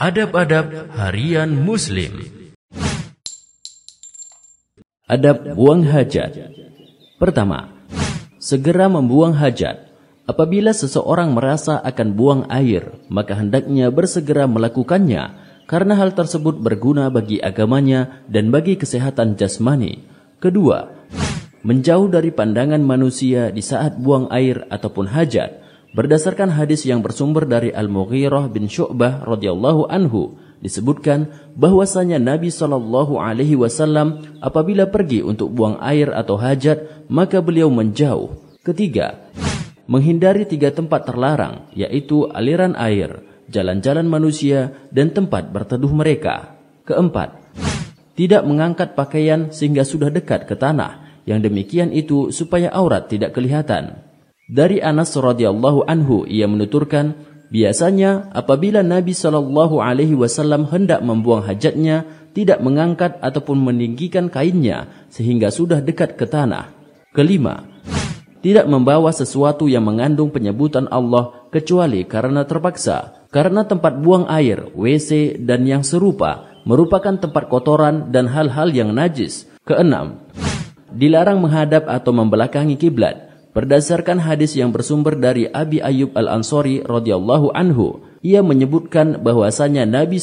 Adab-adab harian Muslim. Adab buang hajat. Pertama, segera membuang hajat. Apabila seseorang merasa akan buang air, maka hendaknya bersegera melakukannya, karena hal tersebut berguna bagi agamanya dan bagi kesehatan jasmani. Kedua, menjauh dari pandangan manusia di saat buang air ataupun hajat. Berdasarkan hadis yang bersumber dari Al-Mughirah bin Syu'bah radhiyallahu anhu, disebutkan bahwasanya Nabi SAW apabila pergi untuk buang air atau hajat, maka beliau menjauh. Ketiga, menghindari 3 tempat terlarang, yaitu aliran air, jalan-jalan manusia, dan tempat berteduh mereka. Keempat, tidak mengangkat pakaian sehingga sudah dekat ke tanah, yang demikian itu supaya aurat tidak kelihatan. Dari Anas radhiyallahu anhu, ia menuturkan, biasanya apabila Nabi SAW hendak membuang hajatnya, tidak mengangkat ataupun meninggikan kainnya sehingga sudah dekat ke tanah. Kelima, tidak membawa sesuatu yang mengandung penyebutan Allah kecuali karena terpaksa, karena tempat buang air, WC, dan yang serupa merupakan tempat kotoran dan hal-hal yang najis. Keenam, dilarang menghadap atau membelakangi kiblat. Berdasarkan hadis yang bersumber dari Abi Ayyub Al-Ansari radhiyallahu anhu, ia menyebutkan bahwasanya Nabi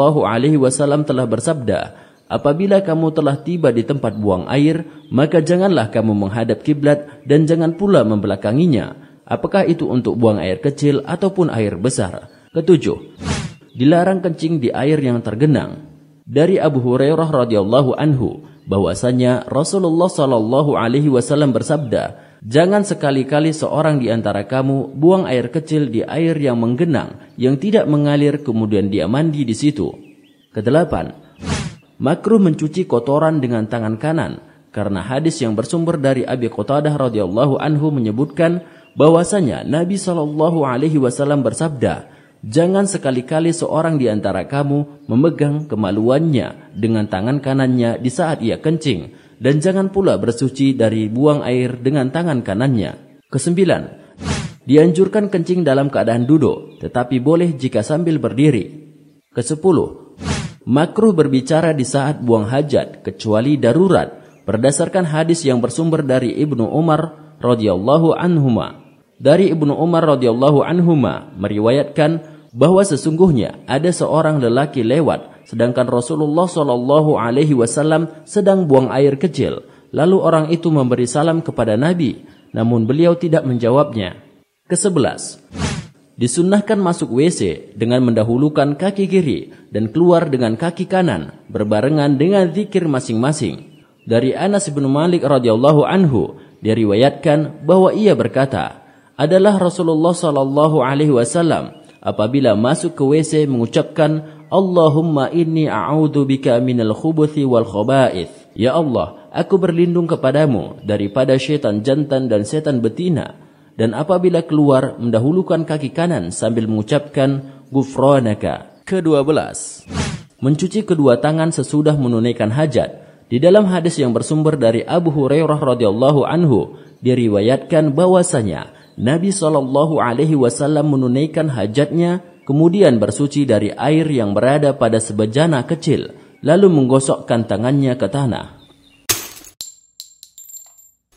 SAW telah bersabda, apabila kamu telah tiba di tempat buang air, maka janganlah kamu menghadap kiblat dan jangan pula membelakanginya, apakah itu untuk buang air kecil ataupun air besar. Ketujuh, dilarang kencing di air yang tergenang. Dari Abu Hurairah radhiyallahu anhu, bahwasanya Rasulullah SAW bersabda, jangan sekali-kali seorang di antara kamu buang air kecil di air yang menggenang, yang tidak mengalir kemudian dia mandi di situ. Kedelapan, makruh mencuci kotoran dengan tangan kanan, karena hadis yang bersumber dari Abi Qatadah radhiyallahu anhu menyebutkan bahwasanya Nabi SAW bersabda, jangan sekali-kali seorang di antara kamu memegang kemaluannya dengan tangan kanannya di saat ia kencing, dan jangan pula bersuci dari buang air dengan tangan kanannya. Kesembilan, dianjurkan kencing dalam keadaan duduk, tetapi boleh jika sambil berdiri. Kesepuluh, makruh berbicara di saat buang hajat, kecuali darurat, berdasarkan hadis yang bersumber dari Ibnu Umar radhiyallahu anhuma. Dari Ibnu Umar radhiyallahu anhuma meriwayatkan bahwa sesungguhnya ada seorang lelaki lewat, sedangkan Rasulullah SAW sedang buang air kecil. Lalu orang itu memberi salam kepada Nabi, namun beliau tidak menjawabnya. Kesebelas, disunnahkan masuk WC dengan mendahulukan kaki kiri dan keluar dengan kaki kanan, berbarengan dengan zikir masing-masing. Dari Anas bin Malik radhiyallahu anhu diriwayatkan bahwa ia berkata, adalah Rasulullah SAW apabila masuk ke WC mengucapkan, Allahumma inni a'udzubika minal khubuthi wal khaba'ith. Ya Allah, aku berlindung kepadamu daripada syaitan jantan dan setan betina. Dan apabila keluar, mendahulukan kaki kanan sambil mengucapkan Ghufranaka. Ke-12, mencuci kedua tangan sesudah menunaikan hajat. Di dalam hadis yang bersumber dari Abu Hurairah radhiyallahu anhu diriwayatkan bahwasanya Nabi SAW menunaikan hajatnya, kemudian bersuci dari air yang berada pada sebejana kecil, lalu menggosokkan tangannya ke tanah.